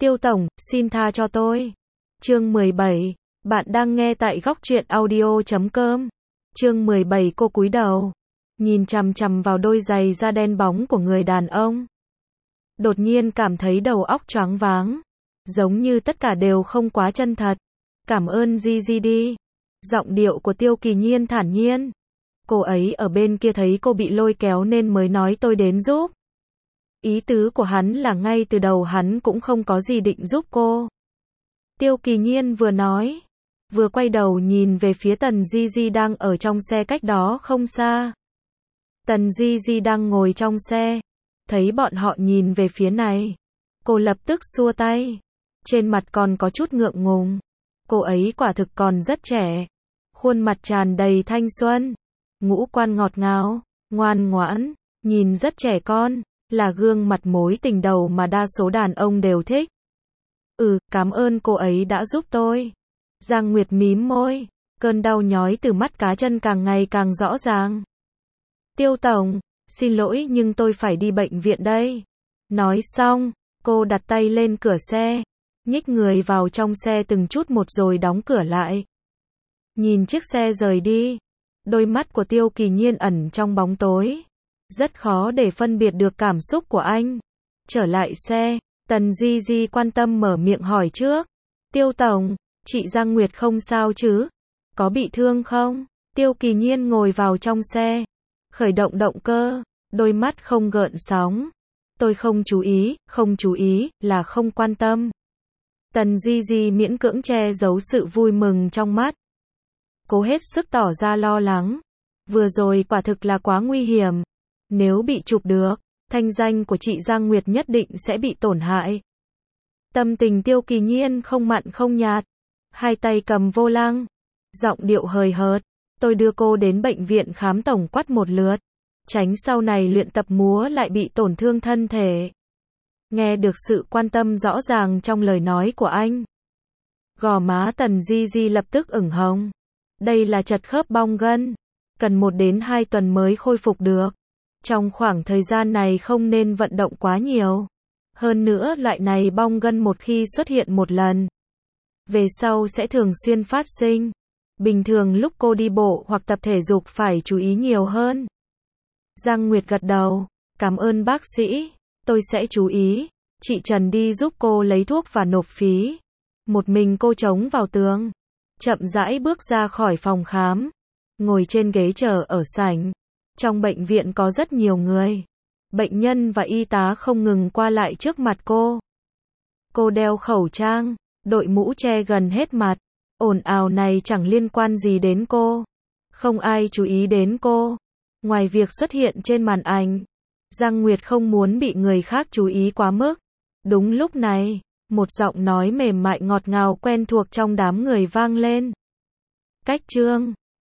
Tiêu tổng, xin tha cho tôi. Chương 17. Bạn đang nghe tại góc truyện audio.com. Chương 17. Cô cúi đầu, nhìn chằm chằm vào đôi giày da đen bóng của người đàn ông. Đột nhiên cảm thấy đầu óc choáng váng, giống như tất cả đều không quá chân thật. Cảm ơn Gigi đi. Giọng điệu của Tiêu Kỳ Nhiên thản nhiên. Cô ấy ở bên kia thấy cô bị lôi kéo nên mới nói tôi đến giúp. Ý tứ của hắn là ngay từ đầu hắn cũng không có gì định giúp cô. Tiêu Kỳ Nhiên vừa nói, vừa quay đầu nhìn về phía Tần Gigi đang ở trong xe cách đó không xa. Tần Gigi đang ngồi trong xe, thấy bọn họ nhìn về phía này, cô lập tức xua tay, trên mặt còn có chút ngượng ngùng. Cô ấy quả thực còn rất trẻ, khuôn mặt tràn đầy thanh xuân, ngũ quan ngọt ngào, ngoan ngoãn, nhìn rất trẻ con, là gương mặt mối tình đầu mà đa số đàn ông đều thích. Cảm ơn cô ấy đã giúp tôi. Giang Nguyệt mím môi, cơn đau nhói từ mắt cá chân càng ngày càng rõ ràng. Tiêu tổng, xin lỗi nhưng tôi phải đi bệnh viện đây. Nói xong, cô đặt tay lên cửa xe, nhích người vào trong xe từng chút một rồi đóng cửa lại. Nhìn chiếc xe rời đi, đôi mắt của Tiêu Kỳ Nhiên ẩn trong bóng tối, rất khó để phân biệt được cảm xúc của anh. Trở lại xe, Tần Gigi quan tâm mở miệng hỏi trước. Tiêu tổng, chị Giang Nguyệt không sao chứ? Có bị thương không? Tiêu Kỳ Nhiên ngồi vào trong xe, khởi động động cơ, đôi mắt không gợn sóng. Tôi không chú ý, là không quan tâm. Tần Gigi miễn cưỡng che giấu sự vui mừng trong mắt. Cô hết sức tỏ ra lo lắng. Vừa rồi quả thực là quá nguy hiểm. Nếu bị chụp được, thanh danh của chị Giang Nguyệt nhất định sẽ bị tổn hại. Tâm tình Tiêu Kỳ Nhiên không mặn không nhạt, hai tay cầm vô lăng, giọng điệu hời hợt. Tôi đưa cô đến bệnh viện khám tổng quát một lượt, tránh sau này luyện tập múa lại bị tổn thương thân thể. Nghe được sự quan tâm rõ ràng trong lời nói của anh, gò má Tần Gigi lập tức ửng hồng. Đây là chật khớp bong gân, cần 1 đến 2 tuần mới khôi phục được. Trong khoảng thời gian này không nên vận động quá nhiều. Hơn nữa loại này bong gân một khi xuất hiện một lần, về sau sẽ thường xuyên phát sinh. Bình thường lúc cô đi bộ hoặc tập thể dục phải chú ý nhiều hơn. Giang Nguyệt gật đầu, cảm ơn bác sĩ, tôi sẽ chú ý. Chị Trần đi giúp cô lấy thuốc và nộp phí. Một mình cô chống vào tường, chậm rãi bước ra khỏi phòng khám, ngồi trên ghế chờ ở sảnh. Trong bệnh viện có rất nhiều người, bệnh nhân và y tá không ngừng qua lại trước mặt cô. Cô đeo khẩu trang, đội mũ che gần hết mặt. Ồn ào này chẳng liên quan gì đến cô. Không ai chú ý đến cô, ngoài việc xuất hiện trên màn ảnh. Giang Nguyệt không muốn bị người khác chú ý quá mức. Đúng lúc này, một giọng nói mềm mại ngọt ngào quen thuộc trong đám người vang lên. Cách Trương.